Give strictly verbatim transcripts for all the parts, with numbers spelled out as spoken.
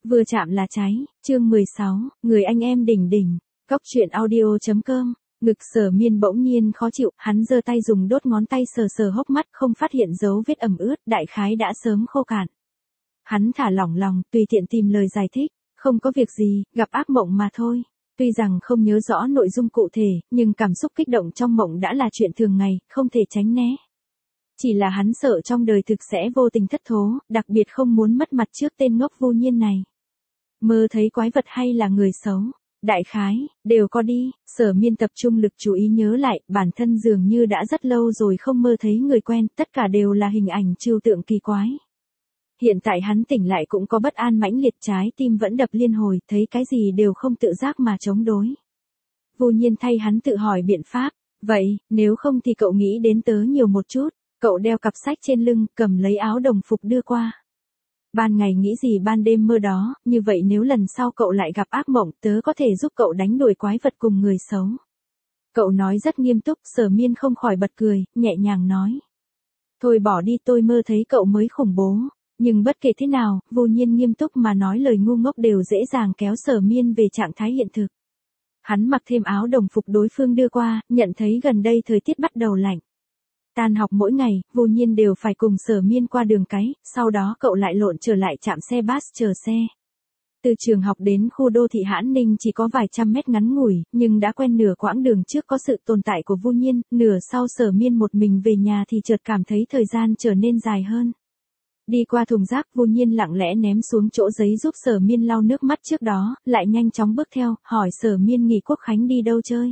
Vừa chạm là cháy, chương mười sáu, người anh em đỉnh đỉnh, cóc truyện audio.com, ngực Sở Miên bỗng nhiên khó chịu, hắn giơ tay dùng đốt ngón tay sờ sờ hốc mắt không phát hiện dấu vết ẩm ướt, đại khái đã sớm khô cạn. Hắn thả lỏng lòng, tùy tiện tìm lời giải thích, không có việc gì, gặp ác mộng mà thôi. Tuy rằng không nhớ rõ nội dung cụ thể, nhưng cảm xúc kích động trong mộng đã là chuyện thường ngày, không thể tránh né. Chỉ là hắn sợ trong đời thực sẽ vô tình thất thố, đặc biệt không muốn mất mặt trước tên ngốc vô nhiên này. Mơ thấy quái vật hay là người xấu, đại khái, đều có đi. Sở Miên tập trung lực chú ý nhớ lại, bản thân dường như đã rất lâu rồi không mơ thấy người quen, tất cả đều là hình ảnh trừu tượng kỳ quái. Hiện tại hắn tỉnh lại cũng có bất an mãnh liệt, trái tim vẫn đập liên hồi, thấy cái gì đều không tự giác mà chống đối. Vô nhiên thay hắn tự hỏi biện pháp, vậy, nếu không thì cậu nghĩ đến tớ nhiều một chút. Cậu đeo cặp sách trên lưng, cầm lấy áo đồng phục đưa qua. Ban ngày nghĩ gì ban đêm mơ đó, như vậy nếu lần sau cậu lại gặp ác mộng, tớ có thể giúp cậu đánh đuổi quái vật cùng người xấu. Cậu nói rất nghiêm túc, Sở Miên không khỏi bật cười, nhẹ nhàng nói. Thôi bỏ đi, tôi mơ thấy cậu mới khủng bố. Nhưng bất kể thế nào, vô nhiên nghiêm túc mà nói lời ngu ngốc đều dễ dàng kéo Sở Miên về trạng thái hiện thực. Hắn mặc thêm áo đồng phục đối phương đưa qua, nhận thấy gần đây thời tiết bắt đầu lạnh. Tan học mỗi ngày, vô nhiên đều phải cùng Sở Miên qua đường cái, sau đó cậu lại lộn trở lại trạm xe bus chờ xe. Từ trường học đến khu đô thị Hãn Ninh chỉ có vài trăm mét ngắn ngủi, nhưng đã quen nửa quãng đường trước có sự tồn tại của vô nhiên, nửa sau Sở Miên một mình về nhà thì chợt cảm thấy thời gian trở nên dài hơn. Đi qua thùng rác, vô nhiên lặng lẽ ném xuống chỗ giấy giúp Sở Miên lau nước mắt trước đó, lại nhanh chóng bước theo, hỏi Sở Miên nghỉ Quốc khánh đi đâu chơi.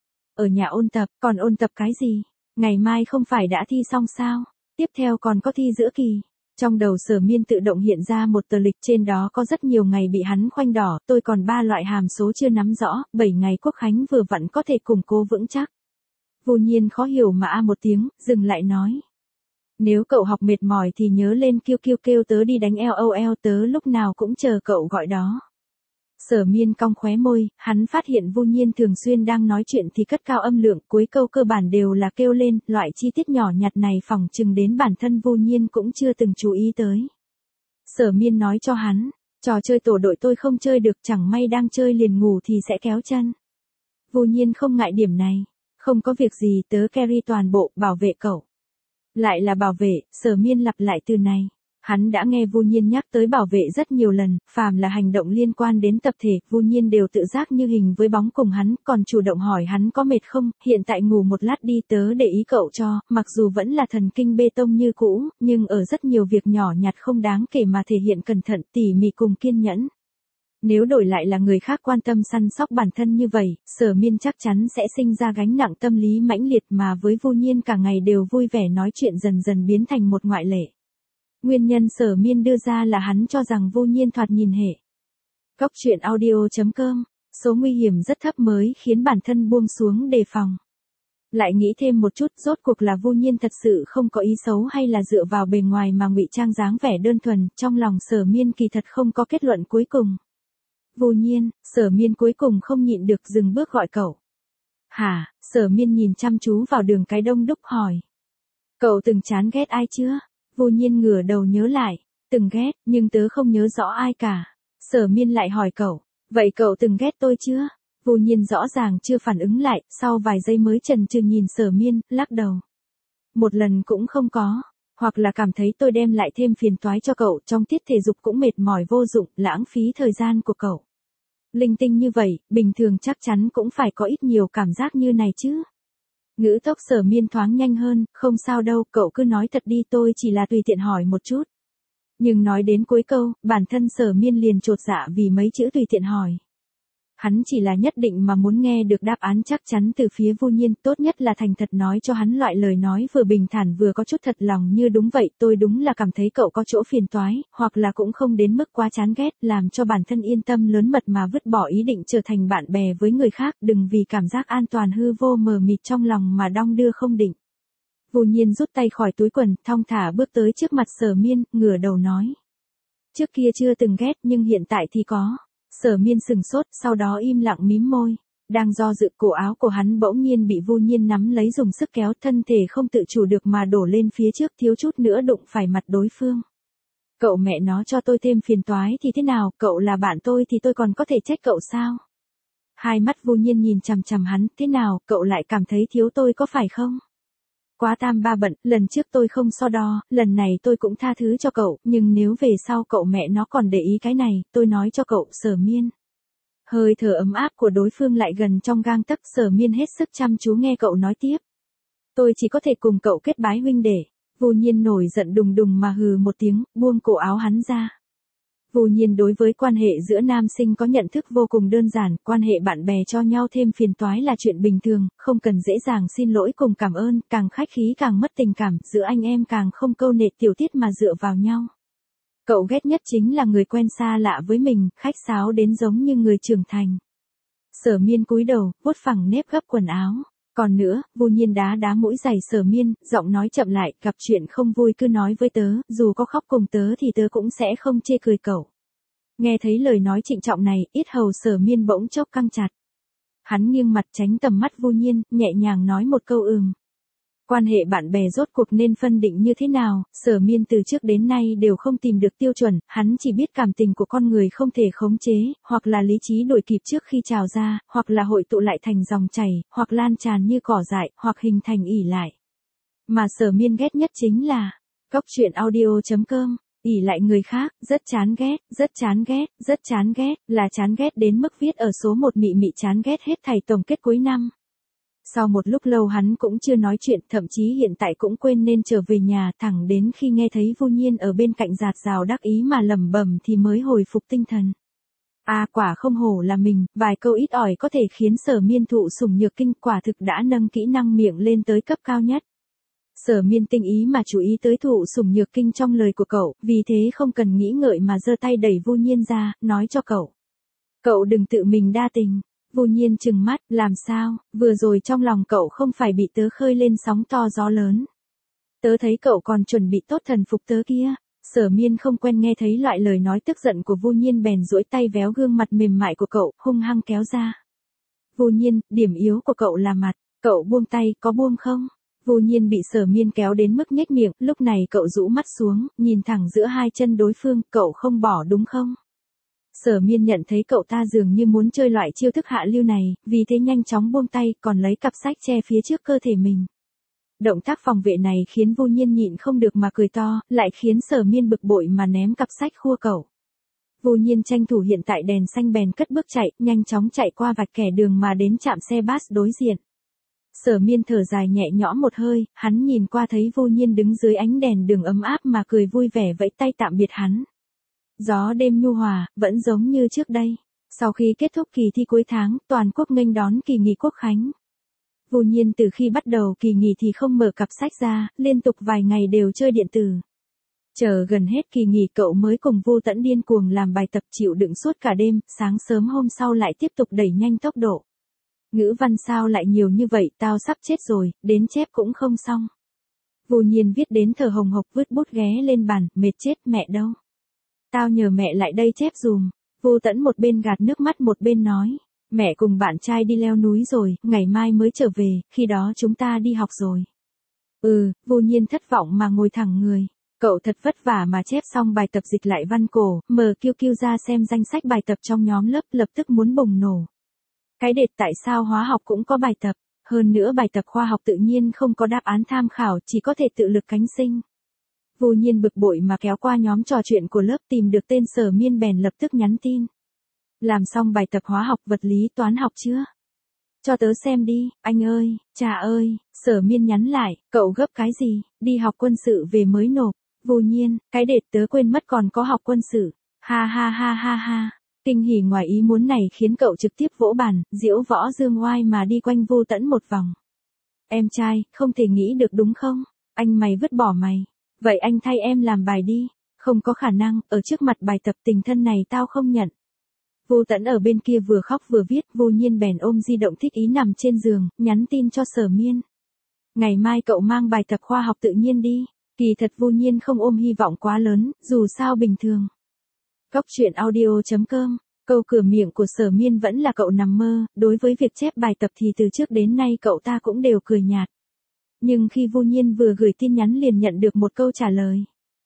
Ở nhà ôn tập, còn ôn tập cái gì? Ngày mai không phải đã thi xong sao? Tiếp theo còn có thi giữa kỳ. Trong đầu Sở Miên tự động hiện ra một tờ lịch, trên đó có rất nhiều ngày bị hắn khoanh đỏ, tôi còn ba loại hàm số chưa nắm rõ, bảy ngày Quốc khánh vừa vặn có thể củng cố vững chắc. Vô nhiên khó hiểu mà a một tiếng, dừng lại nói. Nếu cậu học mệt mỏi thì nhớ lên kêu kêu kêu tớ đi đánh LOL, tớ lúc nào cũng chờ cậu gọi đó. Sở Miên cong khóe môi, hắn phát hiện vô nhiên thường xuyên đang nói chuyện thì cất cao âm lượng, cuối câu cơ bản đều là kêu lên, loại chi tiết nhỏ nhặt này phỏng chừng đến bản thân vô nhiên cũng chưa từng chú ý tới. Sở Miên nói cho hắn, trò chơi tổ đội tôi không chơi được, chẳng may đang chơi liền ngủ thì sẽ kéo chân. Vô nhiên không ngại điểm này, không có việc gì, tớ carry toàn bộ, bảo vệ cậu. Lại là bảo vệ, Sở Miên lặp lại từ này. Hắn đã nghe vô nhiên nhắc tới bảo vệ rất nhiều lần, phàm là hành động liên quan đến tập thể, vô nhiên đều tự giác như hình với bóng cùng hắn, còn chủ động hỏi hắn có mệt không, hiện tại ngủ một lát đi, tớ để ý cậu cho, mặc dù vẫn là thần kinh bê tông như cũ, nhưng ở rất nhiều việc nhỏ nhặt không đáng kể mà thể hiện cẩn thận, tỉ mỉ cùng kiên nhẫn. Nếu đổi lại là người khác quan tâm săn sóc bản thân như vậy, Sở Miên chắc chắn sẽ sinh ra gánh nặng tâm lý mãnh liệt, mà với vô nhiên cả ngày đều vui vẻ nói chuyện dần dần biến thành một ngoại lệ. Nguyên nhân Sở Miên đưa ra là hắn cho rằng vô nhiên thoạt nhìn hệ. Cóc truyện audio.com, số nguy hiểm rất thấp mới khiến bản thân buông xuống đề phòng. Lại nghĩ thêm một chút, rốt cuộc là vô nhiên thật sự không có ý xấu hay là dựa vào bề ngoài mà ngụy trang dáng vẻ đơn thuần, trong lòng Sở Miên kỳ thật không có kết luận cuối cùng. Vô nhiên, Sở Miên cuối cùng không nhịn được dừng bước gọi cậu. Hả? Sở Miên nhìn chăm chú vào đường cái đông đúc hỏi. Cậu từng chán ghét ai chưa? Vô nhiên ngửa đầu nhớ lại, từng ghét, nhưng tớ không nhớ rõ ai cả. Sở Miên lại hỏi cậu, vậy cậu từng ghét tôi chưa? Vô nhiên rõ ràng chưa phản ứng lại, sau vài giây mới chần chừ nhìn Sở Miên, lắc đầu. Một lần cũng không có, hoặc là cảm thấy tôi đem lại thêm phiền toái cho cậu, trong tiết thể dục cũng mệt mỏi vô dụng, lãng phí thời gian của cậu. Linh tinh như vậy, bình thường chắc chắn cũng phải có ít nhiều cảm giác như này chứ. Ngữ tốc Sở Miên thoáng nhanh hơn, không sao đâu, cậu cứ nói thật đi, tôi chỉ là tùy tiện hỏi một chút. Nhưng nói đến cuối câu, bản thân Sở Miên liền chột dạ vì mấy chữ tùy tiện hỏi. Hắn chỉ là nhất định mà muốn nghe được đáp án chắc chắn từ phía vô nhiên, tốt nhất là thành thật nói cho hắn loại lời nói vừa bình thản vừa có chút thật lòng như đúng vậy, tôi đúng là cảm thấy cậu có chỗ phiền toái, hoặc là cũng không đến mức quá chán ghét, làm cho bản thân yên tâm lớn mật mà vứt bỏ ý định trở thành bạn bè với người khác, đừng vì cảm giác an toàn hư vô mờ mịt trong lòng mà đong đưa không định. Vô nhiên rút tay khỏi túi quần, thong thả bước tới trước mặt Sở Miên, ngửa đầu nói. Trước kia chưa từng ghét nhưng hiện tại thì có. Sở Miên sừng sốt, sau đó im lặng mím môi. Đang do dự, cổ áo của hắn bỗng nhiên bị vô nhiên nắm lấy dùng sức kéo, thân thể không tự chủ được mà đổ lên phía trước, thiếu chút nữa đụng phải mặt đối phương. Cậu mẹ nó cho tôi thêm phiền toái thì thế nào, cậu là bạn tôi thì tôi còn có thể trách cậu sao? Hai mắt Vu Nhiên nhìn chằm chằm hắn, thế nào, cậu lại cảm thấy thiếu tôi có phải không? Quá tam ba bận, lần trước tôi không so đo, lần này tôi cũng tha thứ cho cậu, nhưng nếu về sau cậu mẹ nó còn để ý cái này, tôi nói cho cậu, Sở Miên. Hơi thở ấm áp của đối phương lại gần trong gang tấc, Sở Miên hết sức chăm chú nghe cậu nói tiếp. Tôi chỉ có thể cùng cậu kết bái huynh đệ. Vu Nhiên nổi giận đùng đùng mà hừ một tiếng, buông cổ áo hắn ra. Vu Nhiên đối với quan hệ giữa nam sinh có nhận thức vô cùng đơn giản, quan hệ bạn bè cho nhau thêm phiền toái là chuyện bình thường, không cần dễ dàng xin lỗi cùng cảm ơn, càng khách khí càng mất tình cảm, giữa anh em càng không câu nệ tiểu tiết mà dựa vào nhau. Cậu ghét nhất chính là người quen xa lạ với mình, khách sáo đến giống như người trưởng thành. Sở Miên cúi đầu, vuốt phẳng nếp gấp quần áo. Còn nữa, Vu Nhiên đá đá mũi giày Sở Miên, giọng nói chậm lại, gặp chuyện không vui cứ nói với tớ, dù có khóc cùng tớ thì tớ cũng sẽ không chê cười cậu. Nghe thấy lời nói trịnh trọng này, yết hầu Sở Miên bỗng chốc căng chặt. Hắn nghiêng mặt tránh tầm mắt Vu Nhiên, nhẹ nhàng nói một câu ừm. Quan hệ bạn bè rốt cuộc nên phân định như thế nào, Sở Miên từ trước đến nay đều không tìm được tiêu chuẩn, hắn chỉ biết cảm tình của con người không thể khống chế, hoặc là lý trí đuổi kịp trước khi trào ra, hoặc là hội tụ lại thành dòng chảy, hoặc lan tràn như cỏ dại, hoặc hình thành ỉ lại. Mà Sở Miên ghét nhất chính là, Cóc truyện audio chấm com, ỉ lại người khác, rất chán ghét, rất chán ghét, rất chán ghét, là chán ghét đến mức viết ở số một mị mị chán ghét hết thảy tổng kết cuối năm. Sau một lúc lâu hắn cũng chưa nói chuyện, thậm chí hiện tại cũng quên nên trở về nhà, thẳng đến khi nghe thấy Vu Nhiên ở bên cạnh giạt rào đắc ý mà lẩm bẩm thì mới hồi phục tinh thần. A à, quả không hổ là mình, vài câu ít ỏi có thể khiến Sở Miên thụ sủng nhược kinh, quả thực đã nâng kỹ năng miệng lên tới cấp cao nhất. Sở Miên tinh ý mà chú ý tới thụ sủng nhược kinh trong lời của cậu, vì thế không cần nghĩ ngợi mà giơ tay đẩy Vu Nhiên ra, nói cho cậu. Cậu đừng tự mình đa tình. Vu Nhiên trừng mắt, làm sao, vừa rồi trong lòng cậu không phải bị tớ khơi lên sóng to gió lớn. Tớ thấy cậu còn chuẩn bị tốt thần phục tớ kia. Sở Miên không quen nghe thấy loại lời nói tức giận của Vu Nhiên bèn duỗi tay véo gương mặt mềm mại của cậu, hung hăng kéo ra. Vu Nhiên, điểm yếu của cậu là mặt, cậu buông tay, có buông không? Vu Nhiên bị Sở Miên kéo đến mức nhếch miệng, lúc này cậu rũ mắt xuống, nhìn thẳng giữa hai chân đối phương, cậu không bỏ đúng không? Sở Miên nhận thấy cậu ta dường như muốn chơi loại chiêu thức hạ lưu này, vì thế nhanh chóng buông tay, còn lấy cặp sách che phía trước cơ thể mình. Động tác phòng vệ này khiến Vu Nhiên nhịn không được mà cười to, lại khiến Sở Miên bực bội mà ném cặp sách khua cậu. Vu Nhiên tranh thủ hiện tại đèn xanh bèn cất bước chạy, nhanh chóng chạy qua vạch kẻ đường mà đến trạm xe bus đối diện. Sở Miên thở dài nhẹ nhõm một hơi, hắn nhìn qua thấy Vu Nhiên đứng dưới ánh đèn đường ấm áp mà cười vui vẻ vẫy tay tạm biệt hắn. Gió đêm nhu hòa, vẫn giống như trước đây. Sau khi kết thúc kỳ thi cuối tháng, toàn quốc nghênh đón kỳ nghỉ Quốc khánh. Vu Nhiên từ khi bắt đầu kỳ nghỉ thì không mở cặp sách ra, liên tục vài ngày đều chơi điện tử. Chờ gần hết kỳ nghỉ cậu mới cùng Vu Tẫn điên cuồng làm bài tập chịu đựng suốt cả đêm, sáng sớm hôm sau lại tiếp tục đẩy nhanh tốc độ. Ngữ văn sao lại nhiều như vậy, tao sắp chết rồi, đến chép cũng không xong. Vu Nhiên viết đến thở hồng hộc vứt bút ghé lên bàn, mệt chết, mẹ đâu. Tao nhờ mẹ lại đây chép dùm. Vu Tẫn một bên gạt nước mắt một bên nói. Mẹ cùng bạn trai đi leo núi rồi, ngày mai mới trở về, khi đó chúng ta đi học rồi. Ừ, Vu Nhiên thất vọng mà ngồi thẳng người. Cậu thật vất vả mà chép xong bài tập dịch lại văn cổ, mở kiu kiu ra xem danh sách bài tập trong nhóm lớp, lập tức muốn bùng nổ. Cái đệt tại sao hóa học cũng có bài tập, hơn nữa bài tập khoa học tự nhiên không có đáp án tham khảo, chỉ có thể tự lực cánh sinh. Vu Nhiên bực bội mà kéo qua nhóm trò chuyện của lớp tìm được tên Sở Miên bèn lập tức nhắn tin. Làm xong bài tập hóa học vật lý toán học chưa? Cho tớ xem đi, anh ơi, cha ơi, Sở Miên nhắn lại, cậu gấp cái gì, đi học quân sự về mới nộp. Vu Nhiên, cái đệt tớ quên mất còn có học quân sự. Ha ha ha ha ha. Kinh hỉ ngoài ý muốn này khiến cậu trực tiếp vỗ bàn, diễu võ dương oai mà đi quanh Vu Tẫn một vòng. Em trai, không thể nghĩ được đúng không? Anh mày vứt bỏ mày. Vậy anh thay em làm bài đi. Không có khả năng, ở trước mặt bài tập tình thân này tao không nhận. Vu Tẫn ở bên kia vừa khóc vừa viết, Vu Nhiên bèn ôm di động thích ý nằm trên giường, nhắn tin cho Sở Miên. Ngày mai cậu mang bài tập khoa học tự nhiên đi. Kỳ thật Vu Nhiên không ôm hy vọng quá lớn, dù sao bình thường. Cóc truyện audio chấm com, câu cửa miệng của Sở Miên vẫn là cậu nằm mơ, đối với việc chép bài tập thì từ trước đến nay cậu ta cũng đều cười nhạt. Nhưng khi Vu Nhiên vừa gửi tin nhắn liền nhận được một câu trả lời.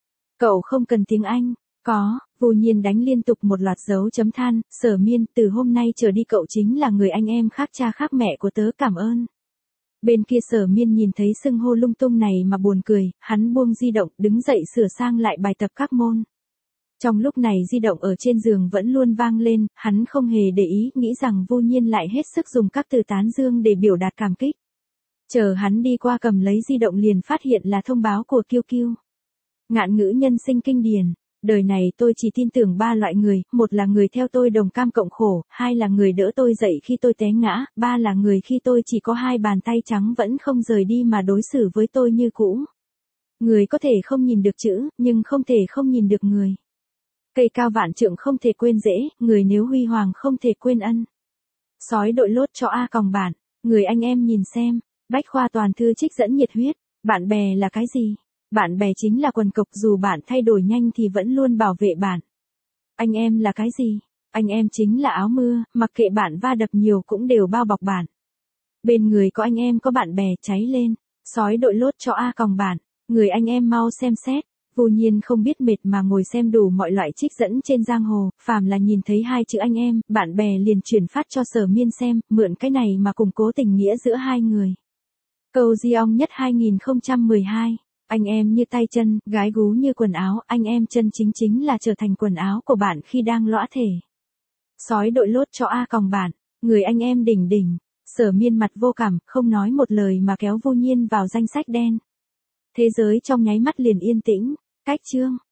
Cậu không cần tiếng Anh. Có, Vô Nhiên đánh liên tục một loạt dấu chấm than, Sở Miên, từ hôm nay trở đi cậu chính là người anh em khác cha khác mẹ của tớ, cảm ơn. Bên kia Sở Miên nhìn thấy xưng hô lung tung này mà buồn cười, hắn buông di động, đứng dậy sửa sang lại bài tập các môn. Trong lúc này di động ở trên giường vẫn luôn vang lên, hắn không hề để ý, nghĩ rằng Vô Nhiên lại hết sức dùng các từ tán dương để biểu đạt cảm kích. Chờ hắn đi qua cầm lấy di động liền phát hiện là thông báo của Kiêu Kiêu. Ngạn ngữ nhân sinh kinh điển. Đời này tôi chỉ tin tưởng ba loại người, một là người theo tôi đồng cam cộng khổ, hai là người đỡ tôi dậy khi tôi té ngã, ba là người khi tôi chỉ có hai bàn tay trắng vẫn không rời đi mà đối xử với tôi như cũ. Người có thể không nhìn được chữ, nhưng không thể không nhìn được người. Cây cao vạn trượng không thể quên rễ, người nếu huy hoàng không thể quên ân. Sói đội lốt cho A còng bản, người anh em nhìn xem, bách khoa toàn thư trích dẫn nhiệt huyết, bạn bè là cái gì? Bạn bè chính là quần cộc, dù bạn thay đổi nhanh thì vẫn luôn bảo vệ bạn. Anh em là cái gì? Anh em chính là áo mưa, mặc kệ bạn va đập nhiều cũng đều bao bọc bạn. Bên người có anh em có bạn bè, cháy lên. Sói đội lốt cho A còng bản, người anh em mau xem xét. Vô Nhiên không biết mệt mà ngồi xem đủ mọi loại trích dẫn trên giang hồ, phàm là nhìn thấy hai chữ anh em, bạn bè liền chuyển phát cho Sở Miên xem, mượn cái này mà củng cố tình nghĩa giữa hai người. Câu Di ong nhất hai không một hai. Anh em như tay chân, gái gú như quần áo, anh em chân chính chính là trở thành quần áo của bạn khi đang lõa thể. Sói đội lốt cho A còng bản, người anh em đỉnh đỉnh. Sở Miên mặt vô cảm, không nói một lời mà kéo Vô Nhiên vào danh sách đen. Thế giới trong nháy mắt liền yên tĩnh. Cách chương